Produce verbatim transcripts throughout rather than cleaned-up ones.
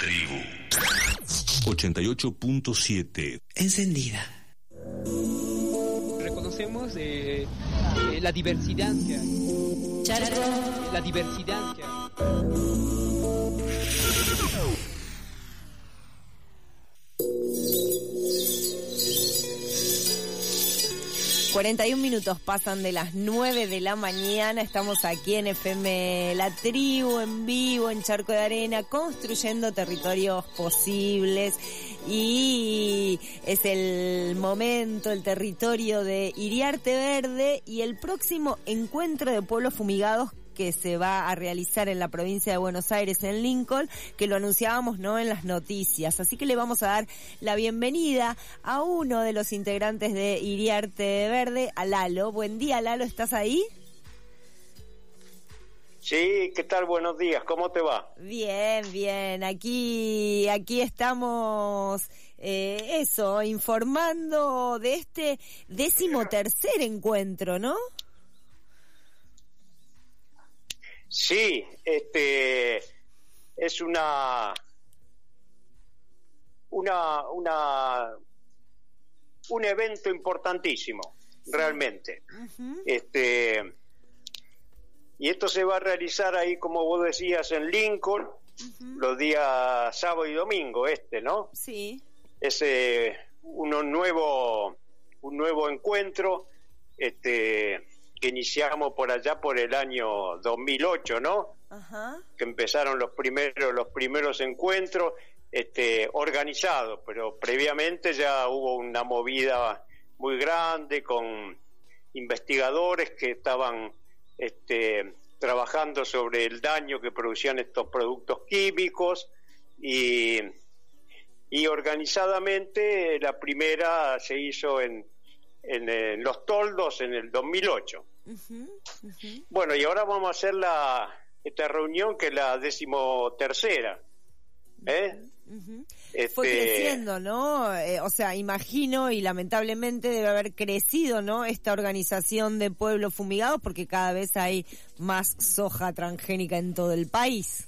Tribu ochenta y ocho punto siete. Encendida. Reconocemos eh, eh, la diversidad que hay. Charco. La diversidad que hay. cuarenta y un minutos pasan de las nueve de la mañana, estamos aquí en F M La Tribu, en vivo, en Charco de Arena, construyendo territorios posibles, y es el momento, el territorio de Iriarte Verde y el próximo encuentro de pueblos fumigados que se va a realizar en la provincia de Buenos Aires, en Lincoln, que lo anunciábamos, ¿no?, en las noticias. Así que le vamos a dar la bienvenida a uno de los integrantes de Iriarte Verde, a Lalo. Buen día, Lalo, ¿estás ahí? Sí, ¿qué tal? Buenos días, ¿cómo te va? Bien, bien, aquí, aquí estamos, eh, eso, informando de este decimotercer encuentro, ¿no? Sí, este es una una una un evento importantísimo, realmente. Uh-huh. Este y esto se va a realizar ahí, como vos decías, en Lincoln, uh-huh, los días sábado y domingo, este, ¿no? Sí. Es eh, uno nuevo un nuevo encuentro, este que iniciamos por allá por el año dos mil ocho, ¿no? Ajá. Que empezaron los primeros los primeros encuentros este organizados, pero previamente ya hubo una movida muy grande con investigadores que estaban este trabajando sobre el daño que producían estos productos químicos, y y organizadamente la primera se hizo en En, en Los Toldos en el dos mil ocho. Uh-huh, uh-huh. Bueno, y ahora vamos a hacer la esta reunión, que es la decimotercera. ¿Eh? Uh-huh, uh-huh. Este... Fue creciendo, ¿no? Eh, o sea, imagino, y lamentablemente debe haber crecido, ¿no?, esta organización de pueblos fumigados, porque cada vez hay más soja transgénica en todo el país.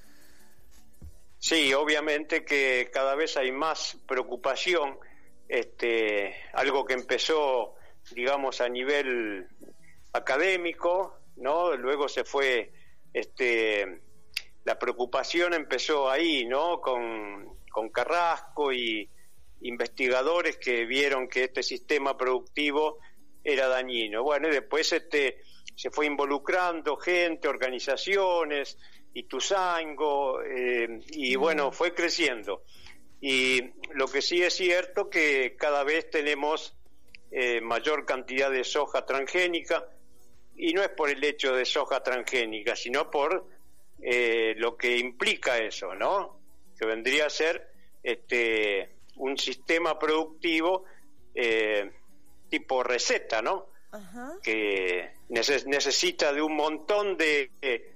Sí, obviamente que cada vez hay más preocupación. Este, algo que empezó, digamos, a nivel académico, ¿no? Luego se fue, este, la preocupación empezó ahí, ¿no? Con, con Carrasco y investigadores que vieron que este sistema productivo era dañino. Bueno, y después este, se fue involucrando gente, organizaciones, Ituzaingo, eh, y bueno, fue creciendo. Y lo que sí es cierto que cada vez tenemos eh, mayor cantidad de soja transgénica, y no es por el hecho de soja transgénica, sino por eh, lo que implica eso, ¿no? Que vendría a ser este un sistema productivo eh, tipo receta, ¿no? Ajá. Que neces- necesita de un montón de,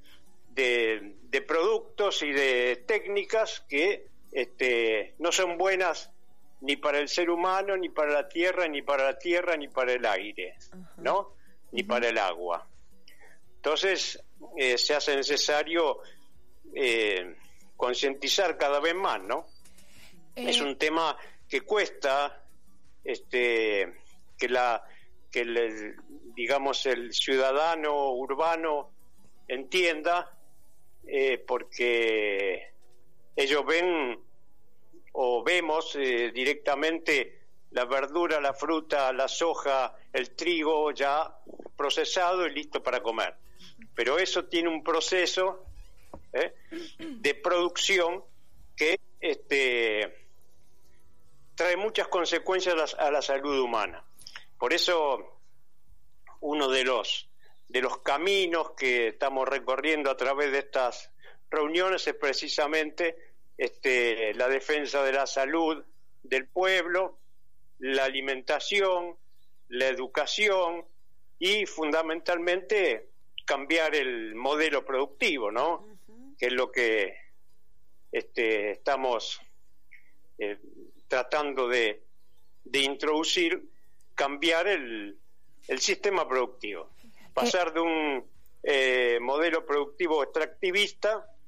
de, de productos y de técnicas que Este, no son buenas ni para el ser humano, ni para la tierra, ni para la tierra, ni para el aire, uh-huh, ¿no? Ni uh-huh, para el agua. Entonces, eh, se hace necesario eh, concientizar cada vez más, ¿no? Eh... Es un tema que cuesta, este, que la, que el, digamos, el ciudadano urbano entienda, eh, porque ellos ven o vemos eh, directamente la verdura, la fruta, la soja, el trigo ya procesado y listo para comer. Pero eso tiene un proceso ¿eh? de producción que este, trae muchas consecuencias a la, a la salud humana. Por eso uno de los de los caminos que estamos recorriendo a través de estas reuniones es precisamente este, la defensa de la salud del pueblo, la alimentación, la educación y fundamentalmente cambiar el modelo productivo, ¿no? Uh-huh. Que es lo que este, estamos eh, tratando de, de introducir, cambiar el, el sistema productivo, pasar de un eh, modelo productivo extractivista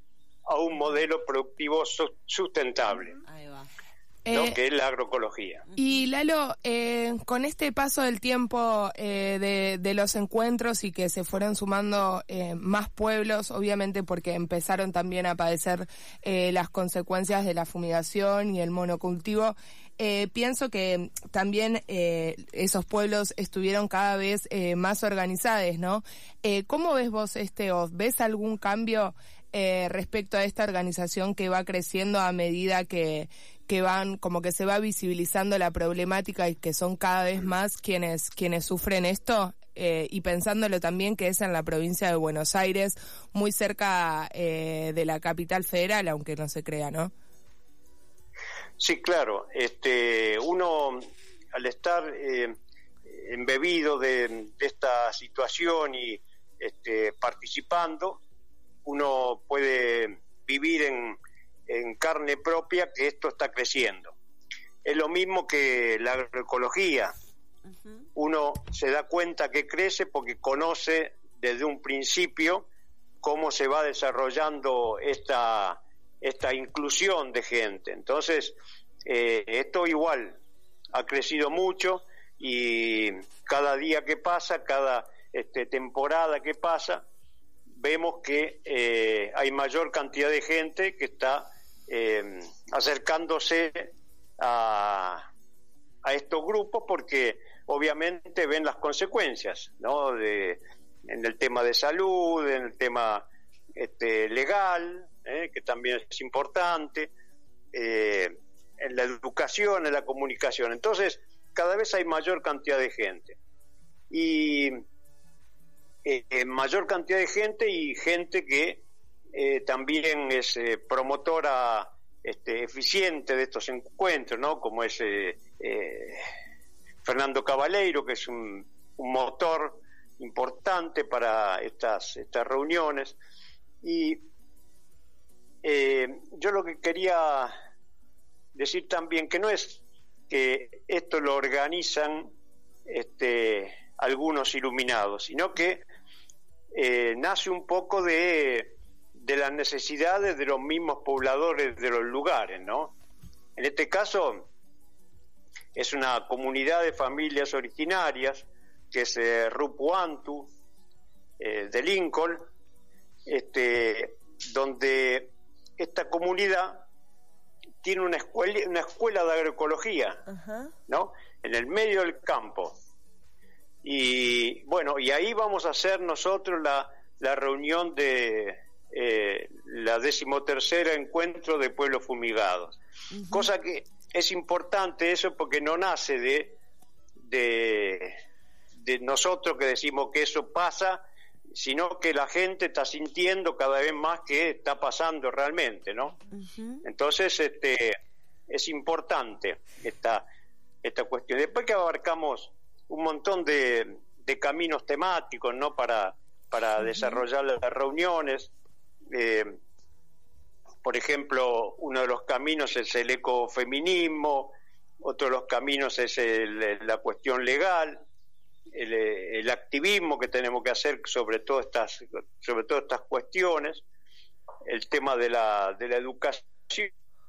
a un modelo productivo sustentable. Ahí va. ¿no? Eh, que es la agroecología. Y Lalo, eh, con este paso del tiempo eh, de, de los encuentros y que se fueron sumando eh, más pueblos, obviamente porque empezaron también a padecer eh, las consecuencias de la fumigación y el monocultivo, eh, pienso que también eh, esos pueblos estuvieron cada vez eh, más organizados, ¿no? Eh, ¿Cómo ves vos este O F? ¿Ves algún cambio eh, respecto a esta organización que va creciendo a medida que que van, como que se va visibilizando la problemática y que son cada vez más quienes quienes sufren esto, eh, y pensándolo también que es en la provincia de Buenos Aires, muy cerca eh, de la capital federal, aunque no se crea, ¿no? Sí, claro. Este, uno, al estar eh, embebido de, de esta situación y este, participando, uno puede vivir en en carne propia que esto está creciendo. Es lo mismo que la agroecología. Uh-huh. Uno se da cuenta que crece porque conoce desde un principio cómo se va desarrollando esta, esta inclusión de gente. Entonces, eh, esto igual ha crecido mucho y cada día que pasa, cada este, temporada que pasa, vemos que eh, hay mayor cantidad de gente que está Eh, acercándose a, a estos grupos porque obviamente ven las consecuencias, ¿no? De, en el tema de salud, en el tema este, legal, ¿eh? que también es importante, eh, en la educación, en la comunicación. Entonces, cada vez hay mayor cantidad de gente. Y eh, mayor cantidad de gente y gente que Eh, también es eh, promotora este, eficiente de estos encuentros, ¿no? Como es eh, eh, Fernando Cabaleiro, que es un, un motor importante para estas, estas reuniones. Y eh, yo lo que quería decir también que no es que esto lo organizan este, algunos iluminados, sino que eh, nace un poco de de las necesidades de los mismos pobladores de los lugares, ¿no? En este caso es una comunidad de familias originarias que es eh, Rupuantu eh, de Lincoln, este, donde esta comunidad tiene una escuela, una escuela de agroecología, uh-huh. ¿no? En el medio del campo. Y bueno, y ahí vamos a hacer nosotros la, la reunión de Eh, la decimotercera encuentro de pueblos fumigados, uh-huh. cosa que es importante eso porque no nace de, de de nosotros que decimos que eso pasa, sino que la gente está sintiendo cada vez más que está pasando realmente, ¿no? Uh-huh. Entonces este es importante esta esta cuestión. Después que abarcamos un montón de, de caminos temáticos, ¿no? para para uh-huh. desarrollar las reuniones. Eh, por ejemplo, uno de los caminos es el ecofeminismo, otro de los caminos es el, la cuestión legal, el, el activismo que tenemos que hacer sobre todas estas, sobre todas estas cuestiones, el tema de la, de la educación,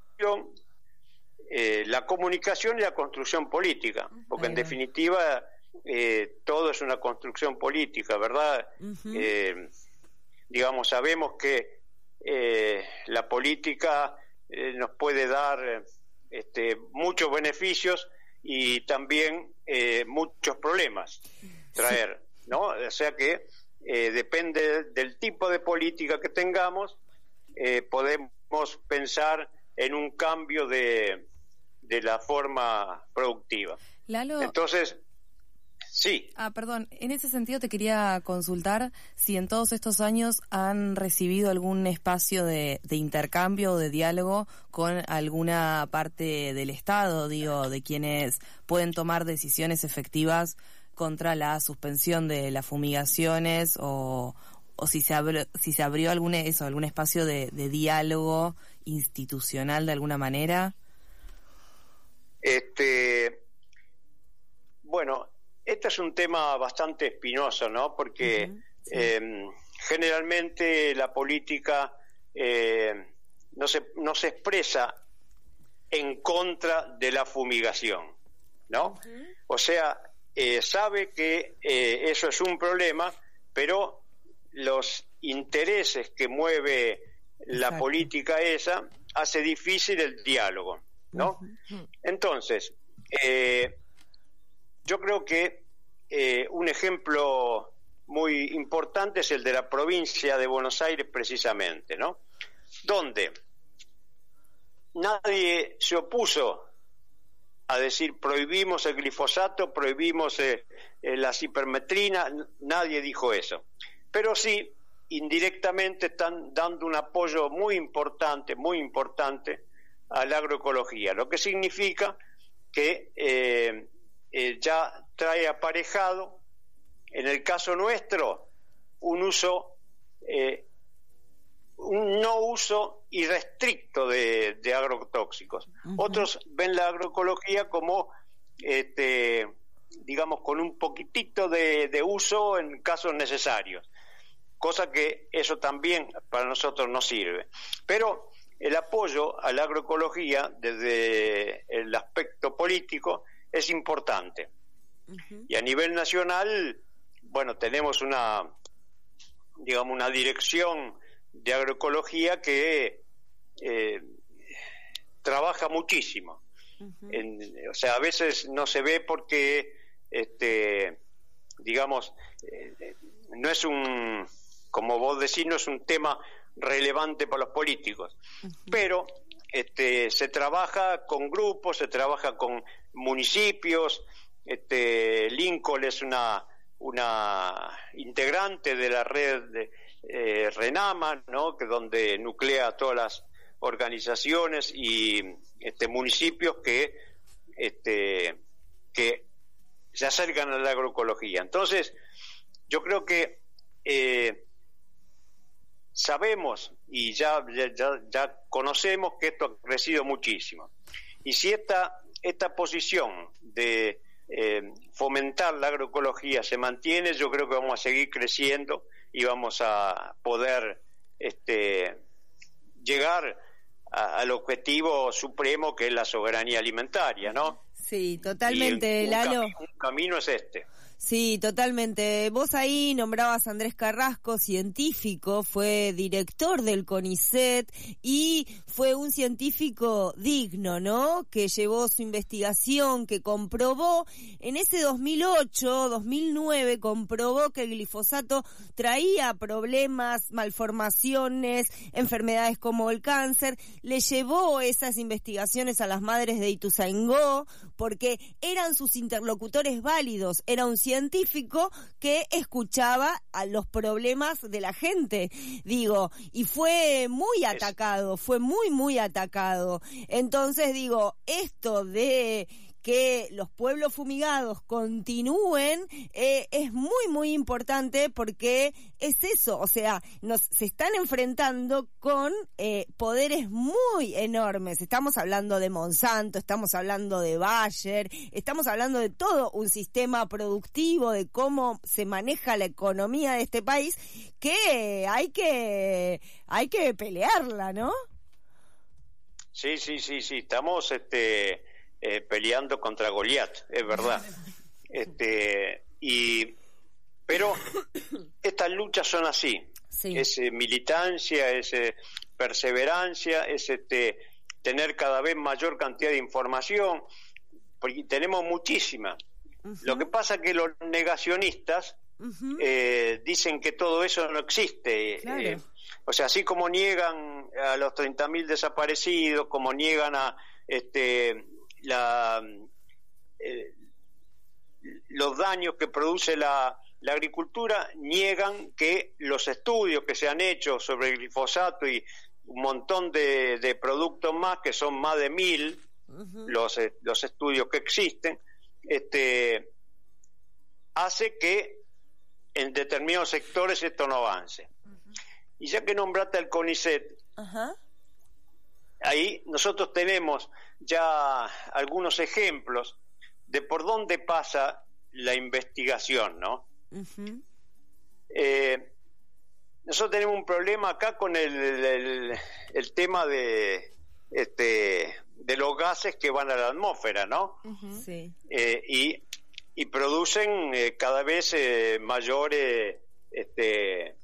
eh, la comunicación y la construcción política, porque en definitiva eh, todo es una construcción política, ¿verdad? Uh-huh. Eh, digamos, sabemos que eh, la política eh, nos puede dar este, muchos beneficios y también eh, muchos problemas traer, ¿no? O sea que eh, depende del tipo de política que tengamos, eh, podemos pensar en un cambio de, de la forma productiva. Lalo. Entonces, sí. Ah, perdón, en ese sentido te quería consultar si en todos estos años han recibido algún espacio de, de intercambio o de diálogo con alguna parte del Estado, digo, de quienes pueden tomar decisiones efectivas contra la suspensión de las fumigaciones o, o si se abrió, si se abrió algún eso, algún espacio de, de diálogo institucional de alguna manera. Este, bueno, este es un tema bastante espinoso, ¿no? Porque uh-huh, sí. eh, generalmente la política eh, no se, no se expresa en contra de la fumigación, ¿no? Uh-huh. O sea, eh, sabe que eh, eso es un problema, pero los intereses que mueve la Exacto. política esa hace difícil el diálogo, ¿no? Uh-huh. Entonces, eh, yo creo que eh, un ejemplo muy importante es el de la provincia de Buenos Aires, precisamente, ¿no? Donde nadie se opuso a decir prohibimos el glifosato, prohibimos eh, eh, la cipermetrina, nadie dijo eso. Pero sí, indirectamente están dando un apoyo muy importante, muy importante a la agroecología, lo que significa que eh, eh, ya trae aparejado, en el caso nuestro, un uso, eh, un no uso irrestricto de, de agrotóxicos. Uh-huh. Otros ven la agroecología como, este, digamos, con un poquitito de, de uso en casos necesarios, cosa que eso también para nosotros no sirve. Pero el apoyo a la agroecología desde el aspecto político es importante. Uh-huh. Y a nivel nacional, bueno, tenemos una, digamos, una dirección de agroecología que eh, trabaja muchísimo. Uh-huh. En, o sea, a veces no se ve porque, este, digamos, eh, no es un, como vos decís, no es un tema relevante para los políticos, uh-huh. pero este, se trabaja con grupos, se trabaja con municipios. Este, Lincoln es una una integrante de la red de eh, RENAMA, ¿no? Que donde nuclea todas las organizaciones y este, municipios que este, que se acercan a la agroecología. Entonces, yo creo que eh, sabemos y ya, ya, ya conocemos que esto ha crecido muchísimo. Y si esta, esta posición de eh, fomentar la agroecología se mantiene, yo creo que vamos a seguir creciendo y vamos a poder este, llegar a, al objetivo supremo, que es la soberanía alimentaria, ¿no? Sí, totalmente, y un, Lalo. Cami- un camino es este. Sí, totalmente. Vos ahí nombrabas a Andrés Carrasco, científico, fue director del CONICET y fue un científico digno, ¿no? Que llevó su investigación, que comprobó en ese dos mil ocho, dos mil nueve, comprobó que el glifosato traía problemas, malformaciones, enfermedades como el cáncer. Le llevó esas investigaciones a las madres de Ituzaingó porque eran sus interlocutores válidos, era un científico que escuchaba a los problemas de la gente, digo, y fue muy atacado, fue muy, muy atacado. Entonces, digo, esto de que los pueblos fumigados continúen eh, es muy, muy importante porque es eso, o sea, nos se están enfrentando con eh, poderes muy enormes. Estamos hablando de Monsanto, estamos hablando de Bayer, estamos hablando de todo un sistema productivo, de cómo se maneja la economía de este país, que hay que hay que pelearla, ¿no? Sí, sí, sí, sí, estamos este Eh, peleando contra Goliat, es verdad. Este, y pero estas luchas son así, sí. Es eh, militancia, es eh, perseverancia, es este tener cada vez mayor cantidad de información, porque tenemos muchísima. Uh-huh. Lo que pasa es que los negacionistas uh-huh. eh, dicen que todo eso no existe. Claro. Eh, o sea, así como niegan a los treinta mil desaparecidos, como niegan a este La, eh, los daños que produce la, la agricultura, niegan que los estudios que se han hecho sobre el glifosato y un montón de, de productos más, que son más de mil, uh-huh. los, los estudios que existen, este, hace que en determinados sectores esto no avance. Uh-huh. Y ya que nombraste al CONICET, uh-huh. ahí nosotros tenemos ya algunos ejemplos de por dónde pasa la investigación, ¿no? Uh-huh. Eh, nosotros tenemos un problema acá con el, el, el tema de este de los gases que van a la atmósfera, ¿no? Uh-huh. Sí. Eh, y, y producen eh, cada vez eh, mayores este,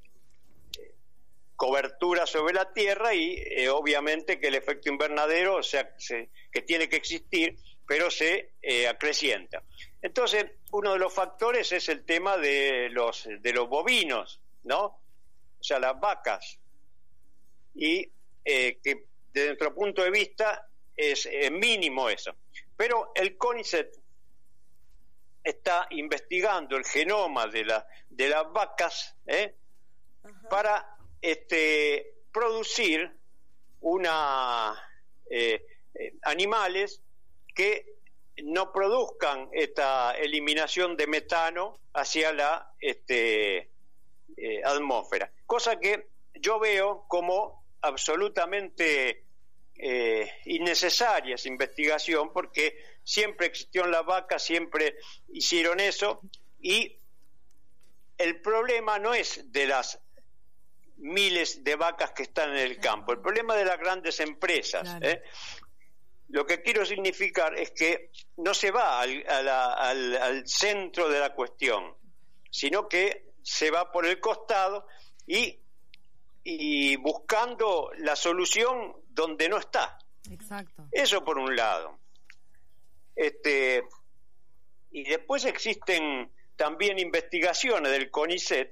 cobertura sobre la Tierra y eh, obviamente que el efecto invernadero, o sea, se, que tiene que existir, pero se eh, acrecienta. Entonces, uno de los factores es el tema de los de los bovinos, ¿no? O sea, las vacas. Y eh, que desde nuestro punto de vista es eh, mínimo eso. Pero el CONICET está investigando el genoma de la de las vacas ¿eh? para este producir una eh, eh, animales que no produzcan esta eliminación de metano hacia la este eh, atmósfera, cosa que yo veo como absolutamente eh, innecesaria esa investigación, porque siempre existieron las vacas, siempre hicieron eso, y el problema no es de las miles de vacas que están en el campo, el problema es de las grandes empresas. Claro. ¿eh? Lo que quiero significar es que no se va al, a la, al, al centro de la cuestión, sino que se va por el costado y, y buscando la solución donde no está. Exacto. Eso por un lado. Este, y después existen también investigaciones del CONICET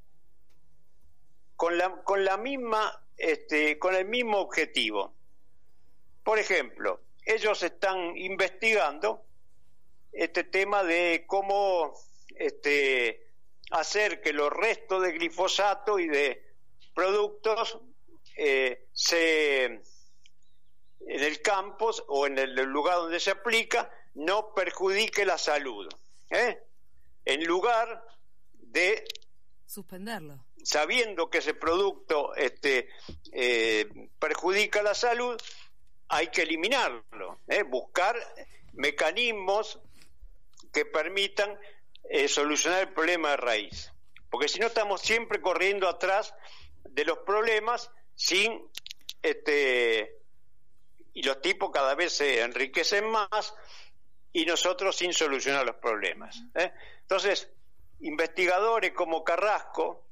con la, con la misma, este, con el mismo objetivo. Por ejemplo, ellos están investigando este tema de cómo este, hacer que los restos de glifosato y de productos eh, se en el campo o en el lugar donde se aplica no perjudique la salud, ¿eh? En lugar de suspenderlo, sabiendo que ese producto este, eh, perjudica la salud, hay que eliminarlo, ¿eh? Buscar mecanismos que permitan eh, solucionar el problema de raíz, porque si no estamos siempre corriendo atrás de los problemas sin este y los tipos cada vez se enriquecen más y nosotros sin solucionar los problemas, ¿eh? Entonces, investigadores como Carrasco,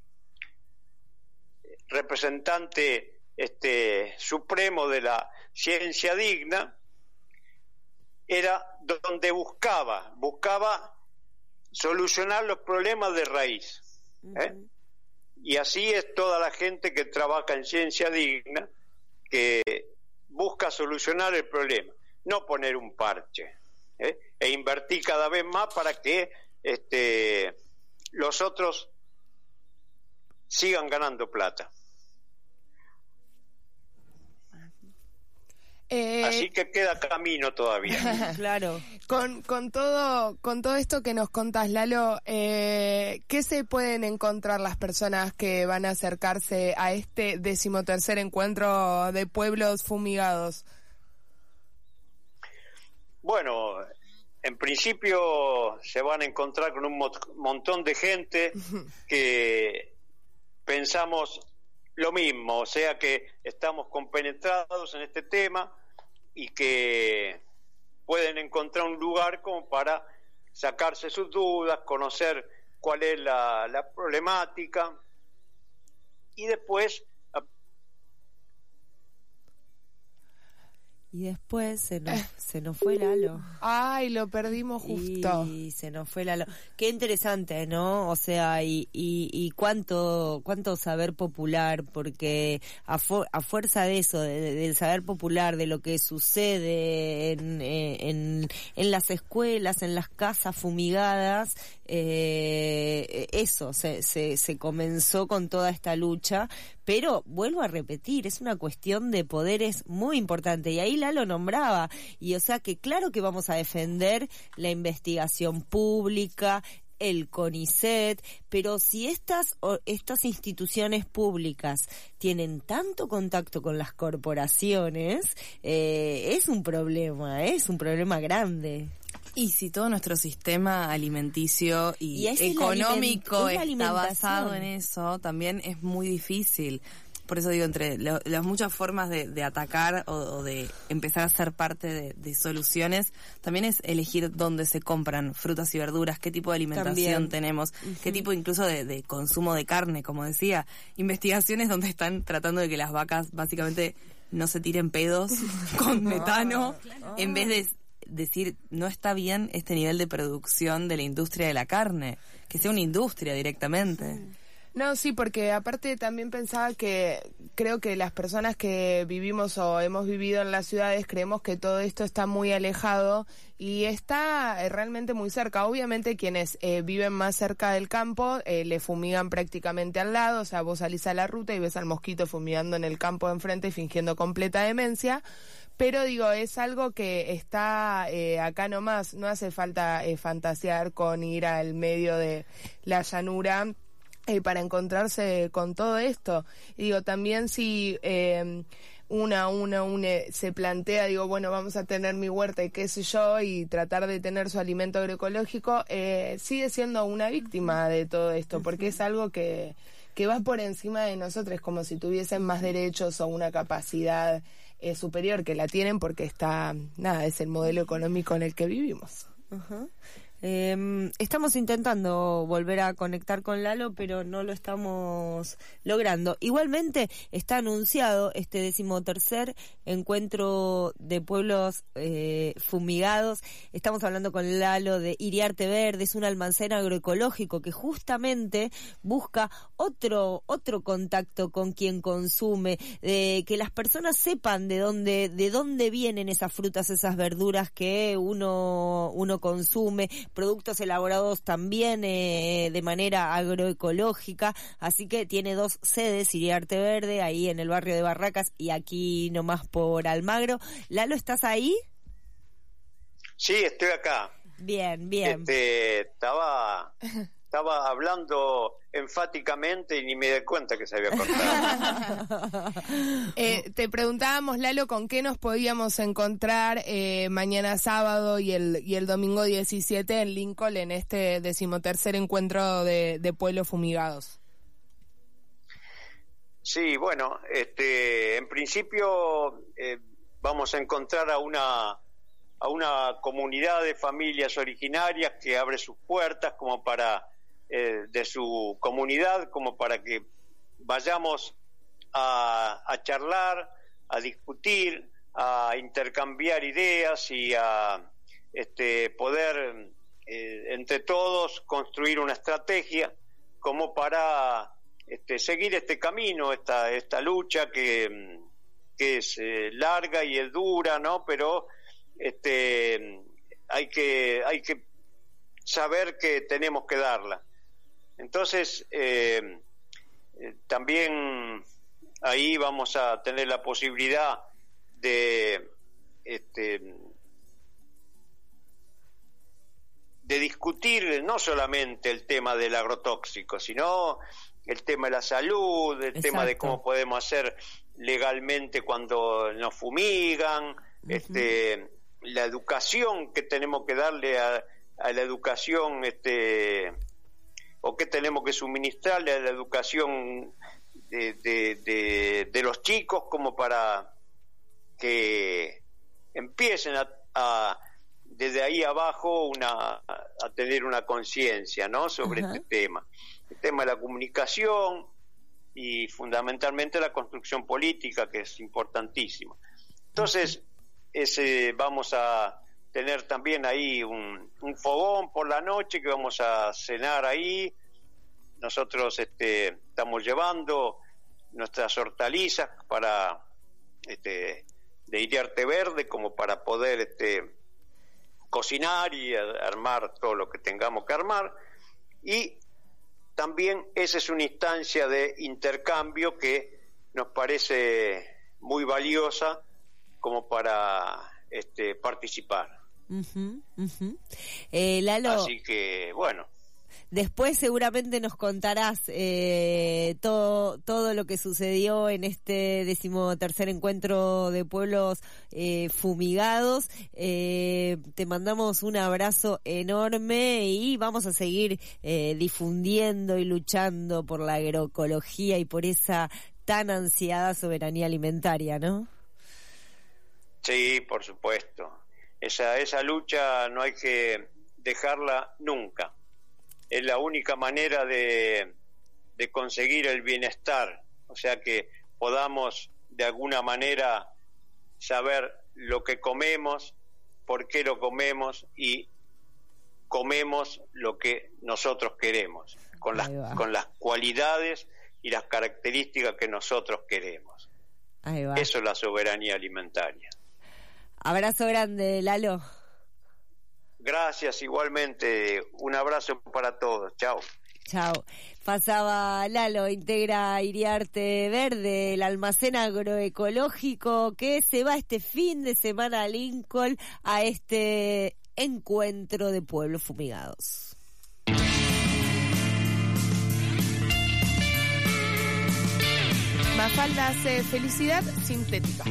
representante este supremo de la ciencia digna, era donde buscaba buscaba solucionar los problemas de raíz, ¿eh? Uh-huh. Y así es toda la gente que trabaja en ciencia digna, que busca solucionar el problema, no poner un parche, ¿eh? E invertir cada vez más para que este los otros sigan ganando plata. Eh, Así que queda camino todavía. Claro. Con, con todo con todo esto que nos contás, Lalo, eh, ¿qué se pueden encontrar las personas que van a acercarse a este decimotercer encuentro de pueblos fumigados? Bueno, en principio se van a encontrar con un mo- montón de gente que pensamos lo mismo, o sea que estamos compenetrados en este tema y que pueden encontrar un lugar como para sacarse sus dudas, conocer cuál es la, la problemática y después... Y después se nos, se nos fue Lalo. Ay, lo perdimos justo. Y se nos fue Lalo. Qué interesante, ¿no? O sea, y, y, y cuánto cuánto saber popular, porque a, fu- a fuerza de eso, de, del saber popular, de lo que sucede en, en, en las escuelas, en las casas fumigadas, eh, eso, se, se, se comenzó con toda esta lucha, pero vuelvo a repetir, es una cuestión de poderes muy importante, y ahí Lalo nombraba, y o sea que claro que vamos a defender la investigación pública, el CONICET, pero si estas estas instituciones públicas tienen tanto contacto con las corporaciones, eh, es un problema, es un problema grande. Y si todo nuestro sistema alimenticio y, y económico es la aliment- es la está basado alimentación. en eso, también es muy difícil. Por eso digo, entre lo- las muchas formas de, de atacar o, o de empezar a ser parte de, de soluciones, también es elegir dónde se compran frutas y verduras, qué tipo de alimentación También. tenemos, Uh-huh. qué tipo incluso de, de consumo de carne, como decía. Investigaciones donde están tratando de que las vacas básicamente no se tiren pedos con metano, en vez de decir, no está bien este nivel de producción de la industria de la carne, que sea una industria directamente. No, sí, porque aparte también pensaba que creo que las personas que vivimos o hemos vivido en las ciudades creemos que todo esto está muy alejado y está eh, realmente muy cerca. Obviamente quienes eh, viven más cerca del campo eh, le fumigan prácticamente al lado, o sea, vos salís a la ruta y ves al mosquito fumigando en el campo de enfrente y fingiendo completa demencia. Pero digo, es algo que está eh, acá nomás, no hace falta eh, fantasear con ir al medio de la llanura Eh, para encontrarse con todo esto. Y digo, también si eh, una, una, una se plantea, digo, bueno, vamos a tener mi huerta y qué sé yo, y tratar de tener su alimento agroecológico, eh, sigue siendo una víctima de todo esto, porque es algo que, que va por encima de nosotros, como si tuviesen más derechos o una capacidad eh, superior, que la tienen porque está, nada, es el modelo económico en el que vivimos. Ajá. Eh, estamos intentando volver a conectar con Lalo, pero no lo estamos logrando. Igualmente está anunciado este decimotercer encuentro de pueblos eh, fumigados. Estamos hablando con Lalo de Iriarte Verde, es un almacén agroecológico que justamente busca otro otro contacto con quien consume, de que las personas sepan de dónde de dónde vienen esas frutas, esas verduras que uno uno consume, productos elaborados también eh, de manera agroecológica, así que tiene dos sedes, Iriarte Verde, ahí en el barrio de Barracas y aquí nomás por Almagro. Lalo, ¿estás ahí? Sí, estoy acá. Bien, bien. Este, estaba, estaba hablando enfáticamente y ni me di cuenta que se había cortado. Eh, te preguntábamos, Lalo, con qué nos podíamos encontrar eh, mañana sábado y el y el domingo diecisiete en Lincoln en este decimotercer encuentro de, de pueblos fumigados. Sí, bueno, este, en principio eh, vamos a encontrar a una a una comunidad de familias originarias que abre sus puertas como para eh, de su comunidad, como para que vayamos a, a charlar, a discutir, a intercambiar ideas y a este, poder eh, entre todos construir una estrategia como para este, seguir este camino, esta esta lucha que, que es eh, larga y es dura, ¿no? Pero este hay que hay que saber que tenemos que darla. Entonces eh, eh, también ahí vamos a tener la posibilidad de este de discutir no solamente el tema del agrotóxico, sino el tema de la salud, el Exacto. tema de cómo podemos hacer legalmente cuando nos fumigan, uh-huh. este la educación que tenemos que darle a, a la educación este o que tenemos que suministrarle a la educación de, de, de, de los chicos como para que empiecen a, a desde ahí abajo una a tener una conciencia, ¿no? sobre uh-huh. este tema el tema de la comunicación y fundamentalmente la construcción política, que es importantísima. Entonces uh-huh. ese vamos a tener también ahí un, un fogón por la noche que vamos a cenar ahí. Nosotros este, estamos llevando nuestras hortalizas para este, de Iriarte Verde como para poder este, cocinar y a, armar todo lo que tengamos que armar. Y también esa es una instancia de intercambio que nos parece muy valiosa como para este, participar. Uh-huh, uh-huh. Eh, Lalo, así que bueno, Después seguramente nos contarás eh, todo, todo lo que sucedió en este decimotercer encuentro de pueblos eh, fumigados. Eh, te mandamos un abrazo enorme y vamos a seguir eh, difundiendo y luchando por la agroecología y por esa tan ansiada soberanía alimentaria, ¿no? Sí, por supuesto. Esa, esa lucha no hay que dejarla nunca. Es la única manera de, de conseguir el bienestar, o sea que podamos de alguna manera saber lo que comemos, por qué lo comemos y comemos lo que nosotros queremos, con las, con las cualidades y las características que nosotros queremos. Ahí va. Eso es la soberanía alimentaria. Abrazo grande, Lalo. Gracias, igualmente. Un abrazo para todos. Chao. Chao. Pasaba Lalo, integra Iriarte Verde, el almacén agroecológico que se va este fin de semana a Lincoln a este encuentro de pueblos fumigados. Mafalda hace felicidad sintética.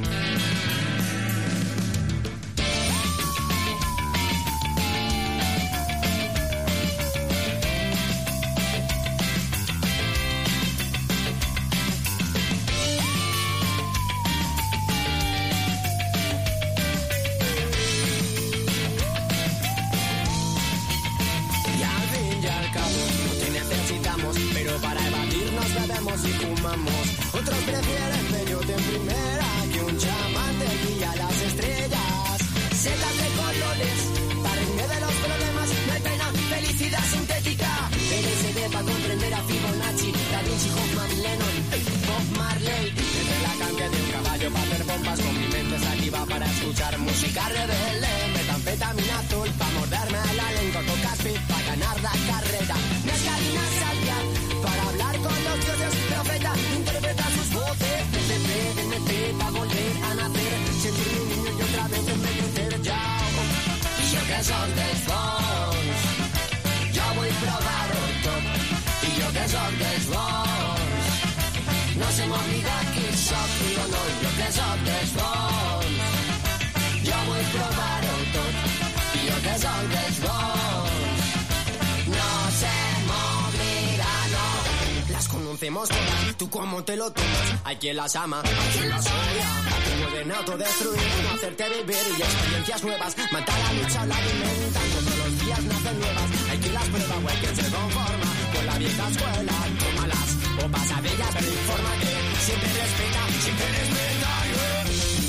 Y fumamos, otros prefieren periodo en primera que un chamán te guía las estrellas. Setas de colores, para en medio de los problemas no hay pena, felicidad sintética. L S D para comprender a Fibonacci, Da Vinci, Hoffman, Lennon, Bob Marley. Entre la cambia de un caballo para hacer bombas, con mi mente sativa para escuchar música rebelde. Metanfetamina azul para morderme la lengua, coca speed para ganar la carrera. Mescalina salvia para hablar con los dioses, profeta, interpreta sus voces. D C P, D M T, pa' volver a nacer, sentir mi niño y otra vez en medio entero, ya. Y yo que soy del Swans, yo voy a probar todo. Y yo que soy del Swans, no se me olvida que soy, digo no, yo que soy del Swans, yo voy a probar todo. Y yo que soy del Swans, no se me olvida, no. Las conocemos todas, tú cómo te lo tomas. Hay quien las ama, hay quien las odia. Te pueden autodestruir, no hacerte vivir y experiencias nuevas. Mata la lucha, la alimentan, todos los días nacen nuevas. Hay quien las prueba o hay quien se conforma con la vieja escuela. Tómalas o pasa de ellas, pero infórmate. Siempre respeta, siempre respeta, yeah.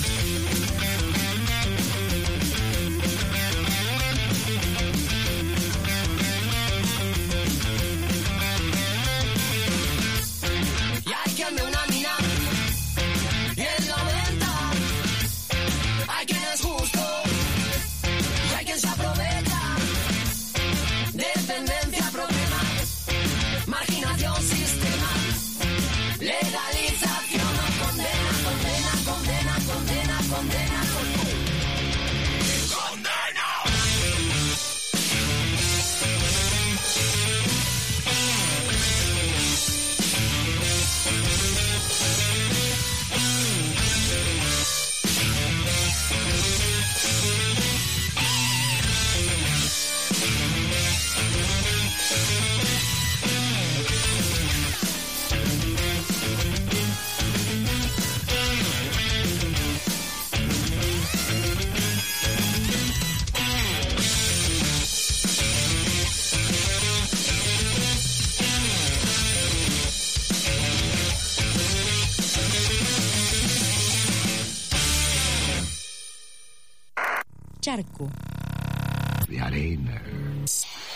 Una mina y en la venta hay quien es justo y hay quien se aprovecha. Dependencia, problema, marginación, sistema, legalización, condena, condena, condena, condena, condena, condena. Charco. De arena.